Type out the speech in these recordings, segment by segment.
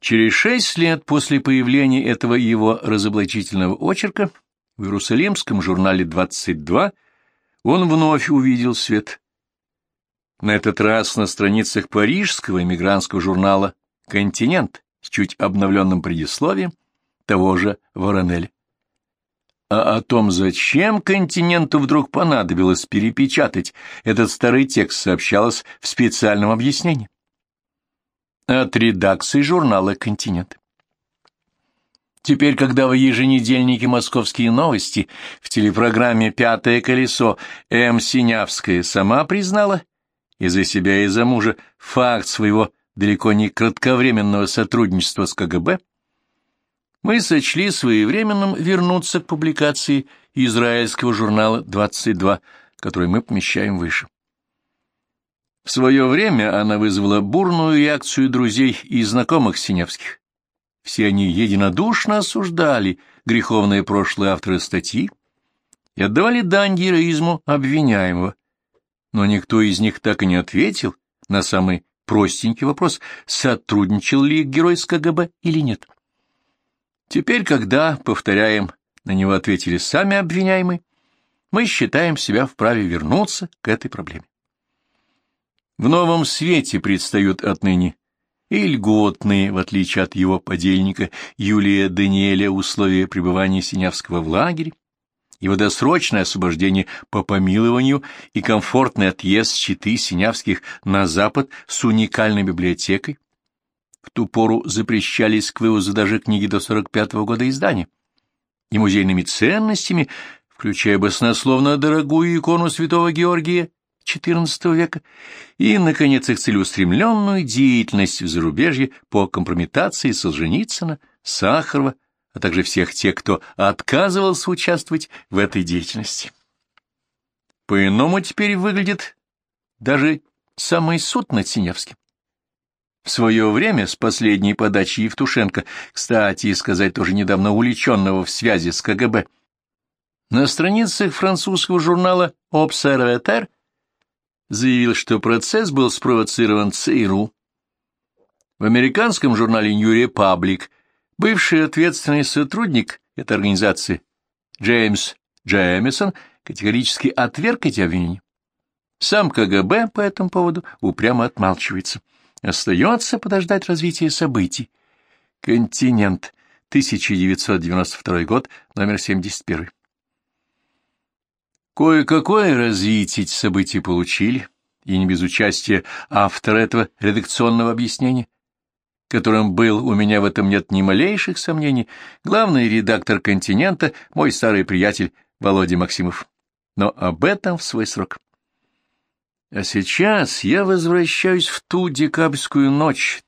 Через 6 лет после появления этого его разоблачительного очерка в Иерусалимском журнале «22» он вновь увидел свет. На этот раз на страницах парижского эмигрантского журнала «Континент» с чуть обновленным предисловием того же Воронеля. А о том, зачем «Континенту» вдруг понадобилось перепечатать этот старый текст, сообщалось в специальном объяснении. От редакции журнала «Континент». Теперь, когда в еженедельнике «Московские новости» в телепрограмме «Пятое колесо» М. Синявская сама признала и за себя, и за мужа факт своего далеко не кратковременного сотрудничества с КГБ, мы сочли своевременным вернуться к публикации израильского журнала «22», который мы помещаем выше. В свое время она вызвала бурную реакцию друзей и знакомых синявских. Все они единодушно осуждали греховное прошлое автора статьи и отдавали дань героизму обвиняемого, но никто из них так и не ответил на самый простенький вопрос, сотрудничал ли герой с КГБ или нет. Теперь, когда, повторяем, на него ответили сами обвиняемые, мы считаем себя вправе вернуться к этой проблеме. В новом свете предстают отныне и льготные, в отличие от его подельника Юлия Даниэля, условия пребывания Синявского в лагере, его досрочное освобождение по помилованию и комфортный отъезд Читы Синявских на Запад с уникальной библиотекой. В ту пору запрещались к вывозу даже книги до 45-го года издания, и музейными ценностями, включая баснословно дорогую икону святого Георгия XIV века, и, наконец, их целеустремленную деятельность в зарубежье по компрометации Солженицына, Сахарова, а также всех тех, кто отказывался участвовать в этой деятельности. По-иному теперь выглядит даже самый суд над Синявским. В свое время с последней подачи Евтушенко, кстати, и сказать тоже недавно увлеченного в связи с КГБ, на страницах французского журнала «Обсерватер» заявил, что процесс был спровоцирован ЦРУ. В американском журнале New Republic бывший ответственный сотрудник этой организации Джеймс Джеймисон категорически отверг эти обвинения. Сам КГБ по этому поводу упрямо отмалчивается. Остается подождать развития событий. «Континент», 1992 год, номер 71. Кое-какое развитие эти события получили, и не без участия автора этого редакционного объяснения, которым был, у меня в этом нет ни малейших сомнений, главный редактор «Континента», мой старый приятель Володя Максимов. Но об этом в свой срок. А сейчас я возвращаюсь в ту декабрьскую ночь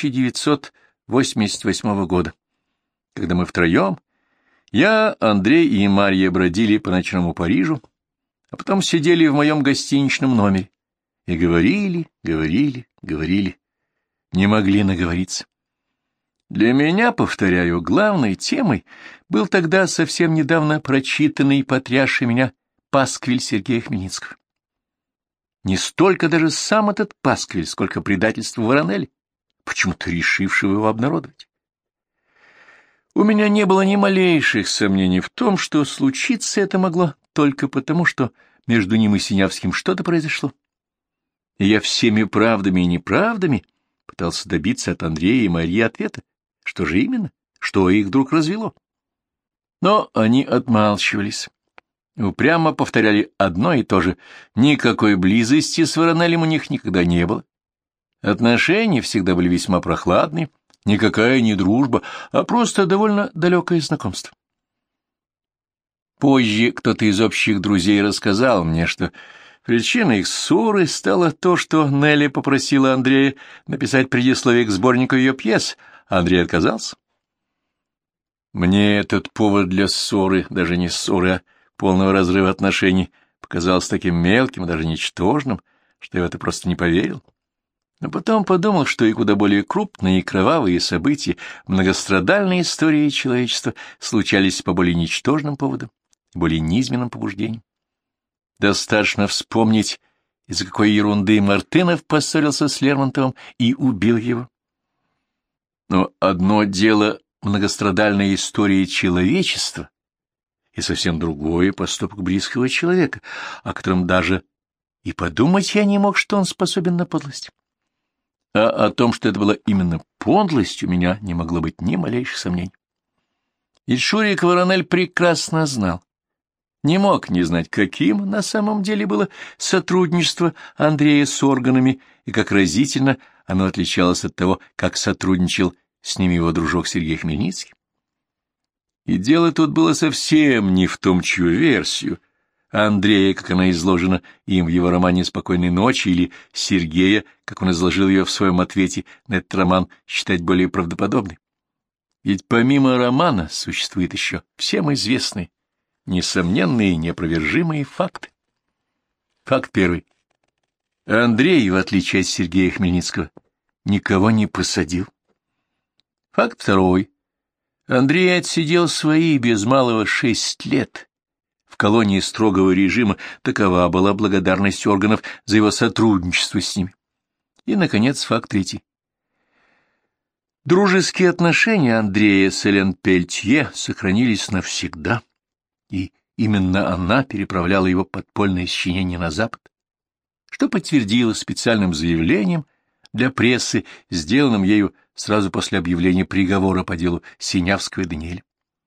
1988 года, когда мы втроем, я, Андрей и Марья, бродили по ночному Парижу, а потом сидели в моем гостиничном номере и говорили, не могли наговориться. Для меня, повторяю, главной темой был тогда совсем недавно прочитанный и потрясший меня пасквиль Сергея Хмельницкого. Не столько даже сам этот пасквиль, сколько предательство Воронеля, почему-то решившего его обнародовать. У меня не было ни малейших сомнений в том, что случиться это могло только потому, что между ним и Синявским что-то произошло. И я всеми правдами и неправдами пытался добиться от Андрея и Марии ответа, что же именно, что их вдруг развело. Но они отмалчивались. Упрямо повторяли одно и то же. Никакой близости с Воронелем у них никогда не было. Отношения всегда были весьма прохладные, никакая не дружба, а просто довольно далекое знакомство. Позже кто-то из общих друзей рассказал мне, что причиной их ссоры стало то, что Нелли попросила Андрея написать предисловие к сборнику ее пьес, а Андрей отказался. Мне этот повод для ссоры, даже не ссоры, а полного разрыва отношений, показался таким мелким и даже ничтожным, что я в это просто не поверил. Но потом подумал, что и куда более крупные и кровавые события, многострадальные истории человечества случались по более ничтожным поводам, более низменным побуждениям. Достаточно вспомнить, из-за какой ерунды Мартынов поссорился с Лермонтовым и убил его. Но Одно дело — многострадальная история человечества, и совсем другое — поступок близкого человека, о котором даже и подумать я не мог, что он способен на подлость. А о том, что это была именно подлость, у меня не могло быть ни малейших сомнений. И Шурик Воронель прекрасно знал, не мог не знать, каким на самом деле было сотрудничество Андрея с органами и как разительно оно отличалось от того, как сотрудничал с ними его дружок Сергей Хмельницкий. И дело тут было совсем не в том, чью версию Андрея, как она изложена им в его романе «Спокойной ночи», или Сергея, как он изложил ее в своем ответе на этот роман, считать более правдоподобной. Ведь помимо романа существует еще всем известный, несомненные и неопровержимые факты. Факт первый. Андрей, в отличие от Сергея Хмельницкого, никого не посадил. Факт второй. Андрей отсидел свои без малого 6 лет. В колонии строгого режима такова была благодарность органов за его сотрудничество с ними. И, наконец, факт третий. Дружеские отношения Андрея с Элен Пельтье сохранились навсегда, и именно она переправляла его подпольное сочинение на Запад, что подтвердилось специальным заявлением для прессы, сделанным ею сразу после объявления приговора по делу Синявского и Даниэля.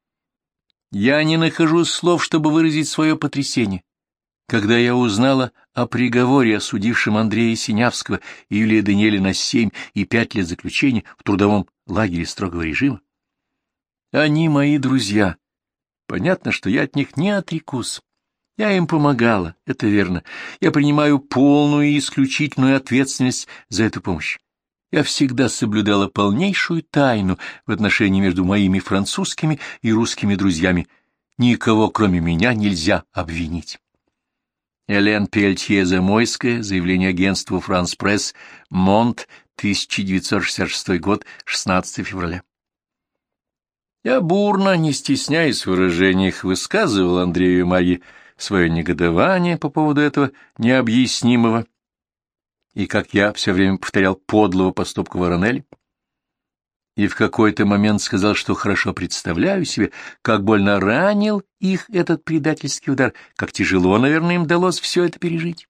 Я не нахожу слов, чтобы выразить свое потрясение, когда я узнала о приговоре, осудившем Андрея Синявского и Юлия Даниэля на 7 и 5 лет заключения в трудовом лагере строгого режима. Они мои друзья. Понятно, что я от них не отрекусь. Я им помогала, это верно. Я принимаю полную и исключительную ответственность за эту помощь. Я всегда соблюдала полнейшую тайну в отношении между моими французскими и русскими друзьями. Никого, кроме меня, нельзя обвинить. Элен Пельтье-Замойская, заявление агентству «Франс Пресс», Монт, 1966 год, 16 февраля. Я бурно, не стесняясь в выражениях, высказывал Андрею и Марье свое негодование по поводу этого необъяснимого и, как я все время повторял, подлого поступка Воронеля. И в какой-то момент сказал, что хорошо представляю себе, как больно ранил их этот предательский удар, как тяжело, наверное, им далось все это пережить.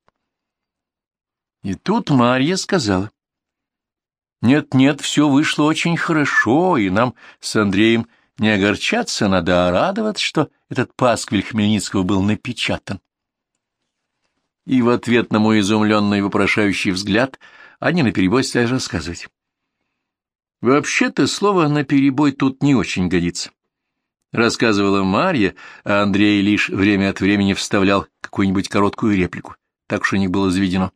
И тут Марья сказала: «Нет-нет, все вышло очень хорошо, и нам с Андреем не огорчаться надо, а радоваться, что этот пасквиль Хмельницкого был напечатан». И в ответ на мой изумленный и вопрошающий взгляд они наперебой стали рассказывать. Вообще-то слово «наперебой» тут не очень годится. Рассказывала Марья, а Андрей лишь время от времени вставлял какую-нибудь короткую реплику. Так уж у них было заведено.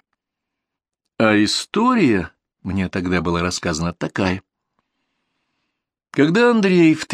А история мне тогда была рассказана такая. Когда Андрей в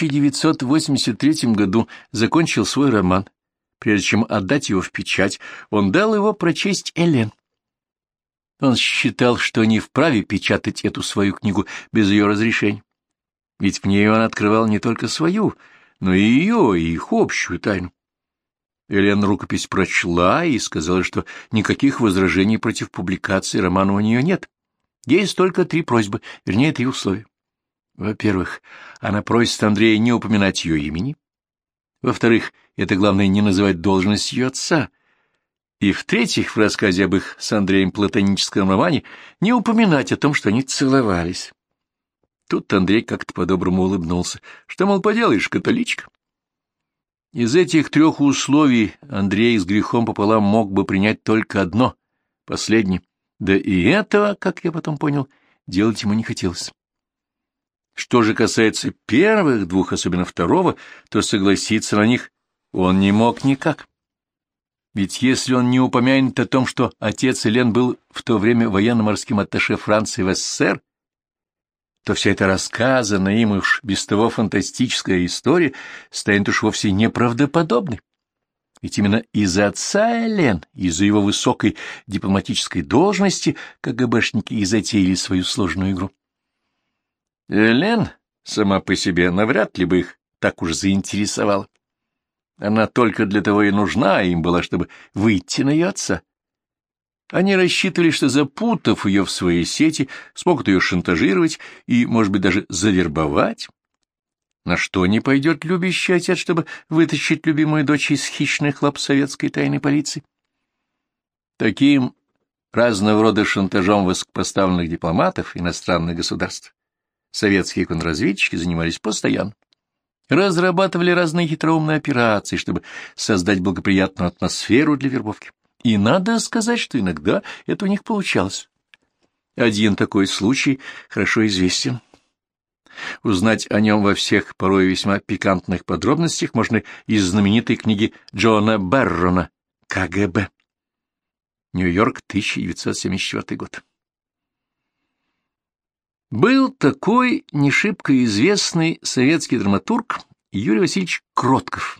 1983 году закончил свой роман, прежде чем отдать его в печать, он дал его прочесть Элен. Он считал, что не вправе печатать эту свою книгу без ее разрешения, ведь в ней он открывал не только свою, но и ее, и их общую тайну. Элен рукопись прочла и сказала, что никаких возражений против публикации романа у нее нет. Есть только 3 просьбы, вернее, 3 условия. Во-первых, она просит Андрея не упоминать ее имени. Во-вторых, это главное не называть должность ее отца. И в-третьих, в рассказе об их с Андреем платоническом романе не упоминать о том, что они целовались. Тут Андрей как-то по-доброму улыбнулся, что, мол, поделаешь, католичка. Из этих 3 условий Андрей с грехом пополам мог бы принять только одно, последнее. Да и этого, как я потом понял, делать ему не хотелось. Что же касается первых 2, особенно второго, то согласиться на них он не мог никак. Ведь если он не упомянет о том, что отец Элен был в то время военно-морским атташе Франции в СССР, то вся эта рассказанная им уж без того фантастическая история станет уж вовсе неправдоподобной. Ведь именно из-за отца Элен, из-за его высокой дипломатической должности КГБшники и затеяли свою сложную игру. Элен сама по себе навряд ли бы их так уж заинтересовала. Она только для того и нужна им была, чтобы выйти на ее отца. Они рассчитывали, что, запутав ее в свои сети, смогут ее шантажировать и, может быть, даже завербовать. На что не пойдет любящий отец, чтобы вытащить любимую дочь из хищных лап советской тайной полиции? Таким разного рода шантажом высокопоставленных дипломатов иностранных государств советские контрразведчики занимались постоянно. Разрабатывали разные хитроумные операции, чтобы создать благоприятную атмосферу для вербовки. И надо сказать, что иногда это у них получалось. Один такой случай хорошо известен. Узнать о нем во всех порой весьма пикантных подробностях можно из знаменитой книги Джона Беррона «КГБ». Нью-Йорк, 1974 год. Был такой не шибко известный советский драматург Юрий Васильевич Кротков.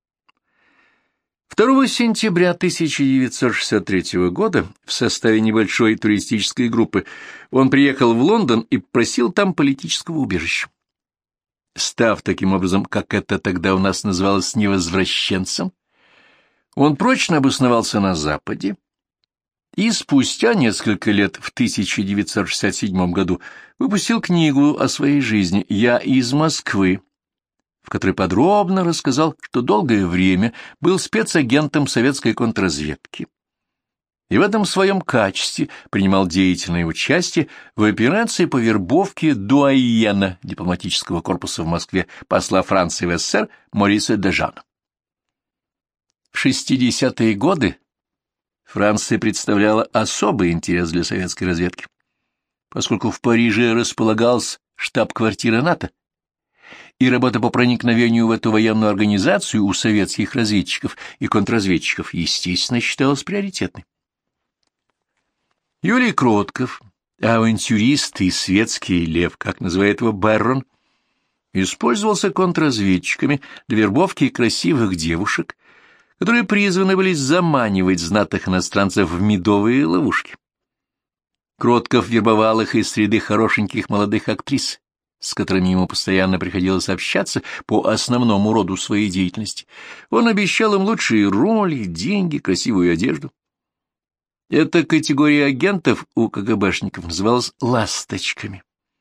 2 сентября 1963 года в составе небольшой туристической группы он приехал в Лондон и просил там политического убежища. Став таким образом, как это тогда у нас называлось, невозвращенцем, он прочно обосновался на Западе и спустя несколько лет, в 1967 году, выпустил книгу о своей жизни «Я из Москвы», в которой подробно рассказал, что долгое время был спецагентом советской контрразведки и в этом своем качестве принимал деятельное участие в операции по вербовке дуаена дипломатического корпуса в Москве посла Франции в СССР Мориса Дежана. В 60-е годы Франция представляла особый интерес для советской разведки, поскольку в Париже располагался штаб-квартира НАТО, и работа по проникновению в эту военную организацию у советских разведчиков и контрразведчиков, естественно, считалась приоритетной. Юрий Кротков, авантюрист и светский лев, как называет его Беррон, использовался контрразведчиками для вербовки красивых девушек, которые призваны были заманивать знатных иностранцев в медовые ловушки. Кротков вербовал их из среды хорошеньких молодых актрис, с которыми ему постоянно приходилось общаться по основному роду своей деятельности. Он обещал им лучшие роли, деньги, красивую одежду. Эта категория агентов у КГБшников называлась «ласточками».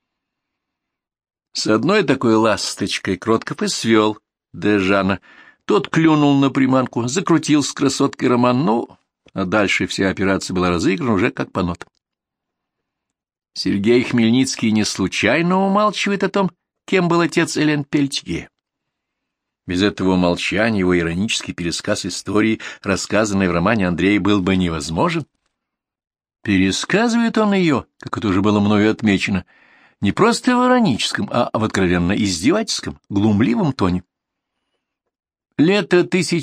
С одной такой ласточкой Кротков и свел Дежана. Тот клюнул на приманку, закрутил с красоткой роман, а дальше вся операция была разыграна уже как по нотам. Сергей Хмельницкий не случайно умалчивает о том, кем был отец Элен Пельтье. Без этого умолчания его иронический пересказ истории, рассказанной в романе Андрея, был бы невозможен. Пересказывает он ее, как это уже было мною отмечено, не просто в ироническом, а в откровенно издевательском, глумливом тоне. Лето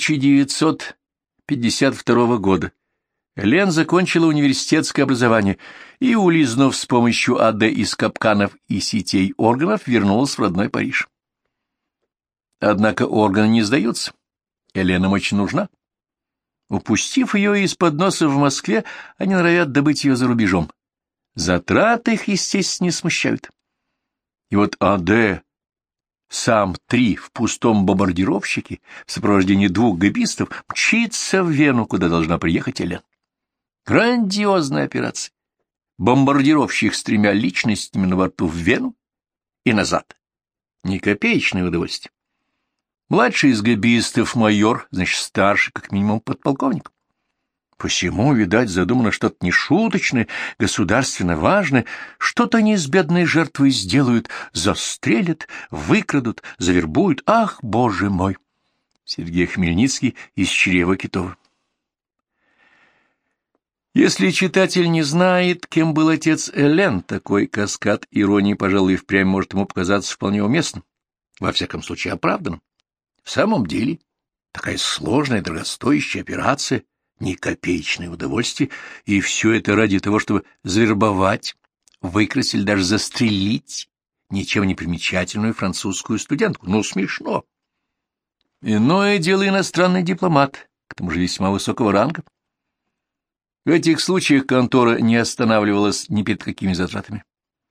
1952 года. Элен закончила университетское образование и, улизнув с помощью АД из капканов и сетей органов, вернулась в родной Париж. Однако органы не сдаются. Элен им очень нужна. Упустив ее из-под носа в Москве, они норовят добыть ее за рубежом. Затраты их, естественно, не смущают. И вот АД, сам 3 в пустом бомбардировщике, в сопровождении 2 гэбистов, мчится в Вену, куда должна приехать Элен. Грандиозная операция. Бомбардировщик с 3 личностями на борту в Вену и назад. Не копеечное удовольствие. Младший из гэбистов майор, значит, старший, как минимум, подполковник. Посему, видать, задумано что-то нешуточное, государственно важное, что-то они с бедной жертвой сделают, застрелят, выкрадут, завербуют. Ах, боже мой! Сергей Хмельницкий из «Чрева Китова». Если читатель не знает, кем был отец Элен, такой каскад иронии, пожалуй, впрямь может ему показаться вполне уместным, во всяком случае оправданным. В самом деле, такая сложная, дорогостоящая операция, ни копеечное удовольствие, и все это ради того, чтобы завербовать, выкрасть или даже застрелить ничем не примечательную французскую студентку. Ну, смешно. Иное дело иностранный дипломат, к тому же весьма высокого ранга. В этих случаях контора не останавливалась ни перед какими затратами.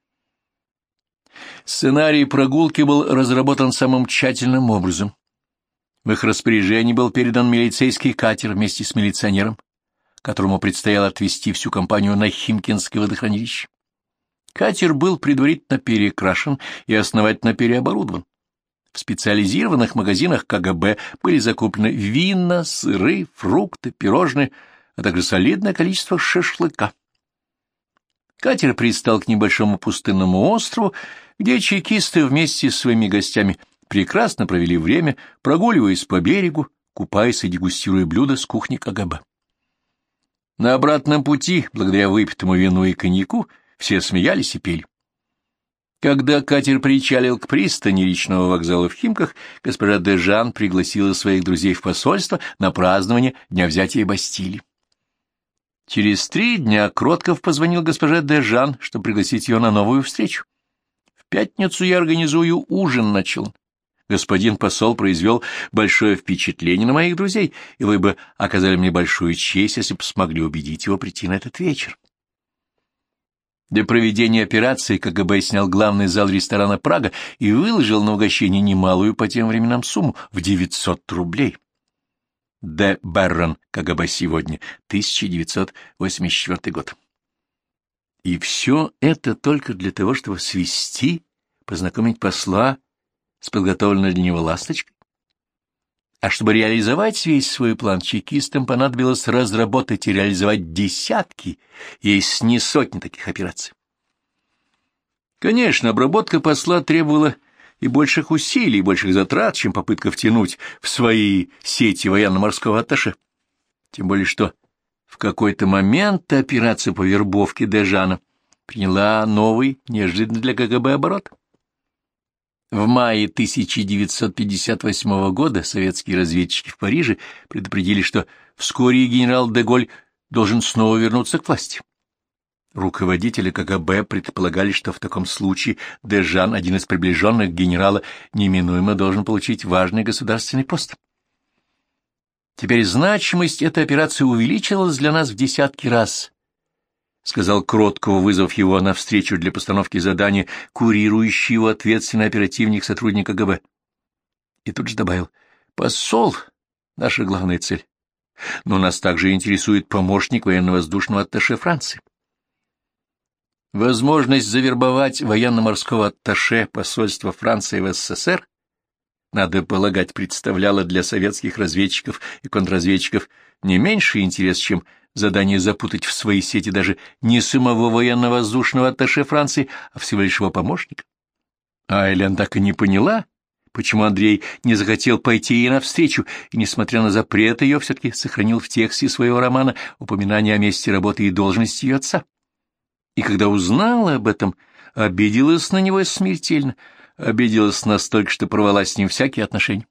Сценарий прогулки был разработан самым тщательным образом. В их распоряжении был передан милицейский катер вместе с милиционером, которому предстояло отвезти всю компанию на Химкинское водохранилище. Катер был предварительно перекрашен и основательно переоборудован. В специализированных магазинах КГБ были закуплены вина, сыры, фрукты, пирожные, а также солидное количество шашлыка. Катер пристал к небольшому пустынному острову, где чекисты вместе с своими гостями прекрасно провели время, прогуливаясь по берегу, купаясь и дегустируя блюда с кухни КГБ. На обратном пути, благодаря выпитому вину и коньяку, все смеялись и пели. Когда катер причалил к пристани речного вокзала в Химках, госпожа де Жан пригласила своих друзей в посольство на празднование Дня взятия Бастилии. Через 3 дня Кротков позвонил госпоже де Жан, чтобы пригласить ее на новую встречу. В пятницу я организую ужин, начал он. Господин посол произвел большое впечатление на моих друзей, и вы бы оказали мне большую честь, если бы смогли убедить его прийти на этот вечер. Для проведения операции КГБ снял главный зал ресторана «Прага» и выложил на угощение немалую по тем временам сумму в 900 рублей. Д. Беррон, КГБ сегодня, 1984 год. И все это только для того, чтобы свести, познакомить посла с подготовленной для него ласточкой. А чтобы реализовать весь свой план, чекистам понадобилось разработать и реализовать десятки, если не сотни таких операций. Конечно, обработка посла требовала и больших усилий, и больших затрат, чем попытка втянуть в свои сети военно-морского атташе. Тем более, что в какой-то момент операция по вербовке де Жана приняла новый, неожиданный для КГБ оборот. В мае 1958 года советские разведчики в Париже предупредили, что вскоре генерал де Голь должен снова вернуться к власти. Руководители КГБ предполагали, что в таком случае де Жан, один из приближенных генерала, неминуемо должен получить важный государственный пост. Теперь значимость этой операции увеличилась для нас в десятки раз, — сказал Кроткого, вызвав его на встречу для постановки задания, курирующий его ответственный оперативник сотрудник КГБ. И тут же добавил: «Посол — наша главная цель, но нас также интересует помощник военно-воздушного атташе Франции». Возможность завербовать военно-морского атташе посольства Франции в СССР, надо полагать, представляла для советских разведчиков и контрразведчиков не меньший интерес, чем задание запутать в свои сети даже не самого военно-воздушного атташе Франции, а всего лишь его помощника. А Элен так и не поняла, почему Андрей не захотел пойти ей навстречу, и, несмотря на запрет, ее все-таки сохранил в тексте своего романа упоминание о месте работы и должности ее отца. И когда узнала об этом, обиделась на него смертельно, обиделась настолько, что порвала с ним всякие отношения.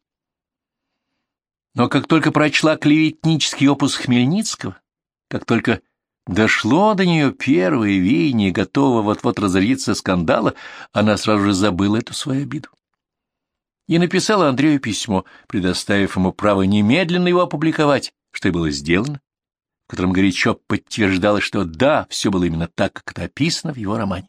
Но как только прочла клеветнический опус Хмельницкого, как только дошло до нее первое веяние, готово вот-вот разориться скандала, она сразу же забыла эту свою обиду. И написала Андрею письмо, предоставив ему право немедленно его опубликовать, что и было сделано, в котором горячо подтверждалось, что да, все было именно так, как это описано в его романе.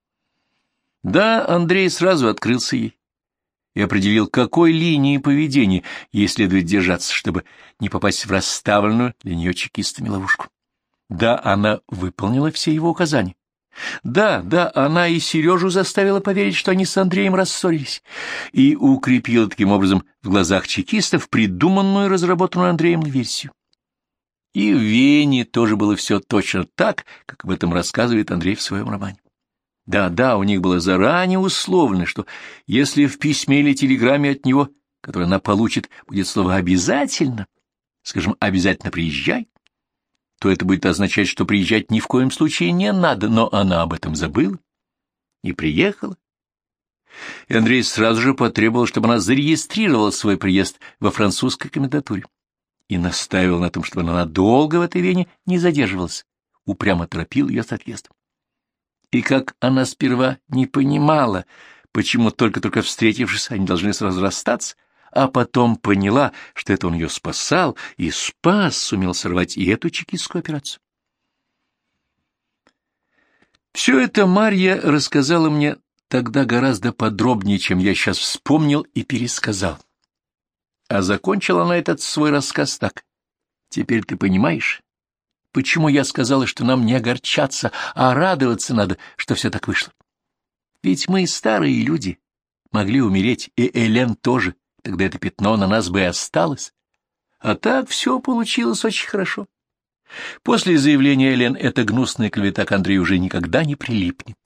Да, Андрей сразу открылся ей и определил, какой линии поведения ей следует держаться, чтобы не попасть в расставленную для нее чекистами ловушку. Да, она выполнила все его указания. Да, она и Сережу заставила поверить, что они с Андреем рассорились, и укрепила таким образом в глазах чекистов придуманную и разработанную Андреем версию. И в Вене тоже было все точно так, как об этом рассказывает Андрей в своем романе. Да, у них было заранее условлено, что если в письме или телеграмме от него, которое она получит, будет слово «обязательно», скажем, «обязательно приезжай», то это будет означать, что приезжать ни в коем случае не надо, но она об этом забыла и приехала. И Андрей сразу же потребовал, чтобы она зарегистрировала свой приезд во французской комендатуре и настаивал на том, чтобы она надолго в этой Вене не задерживалась, упрямо торопил ее с отъездом. И как она сперва не понимала, почему только-только встретившись, они должны сразу расстаться, а потом поняла, что это он ее спасал, и спас, сумел сорвать и эту чекистскую операцию. Все это Марья рассказала мне тогда гораздо подробнее, чем я сейчас вспомнил и пересказал. А закончила она этот свой рассказ так: «Теперь ты понимаешь, почему я сказала, что нам не огорчаться, а радоваться надо, что все так вышло. Ведь мы старые люди, могли умереть, и Элен тоже, тогда это пятно на нас бы и осталось. А так все получилось очень хорошо. После заявления Элен эта гнусная клевета к Андрею уже никогда не прилипнет.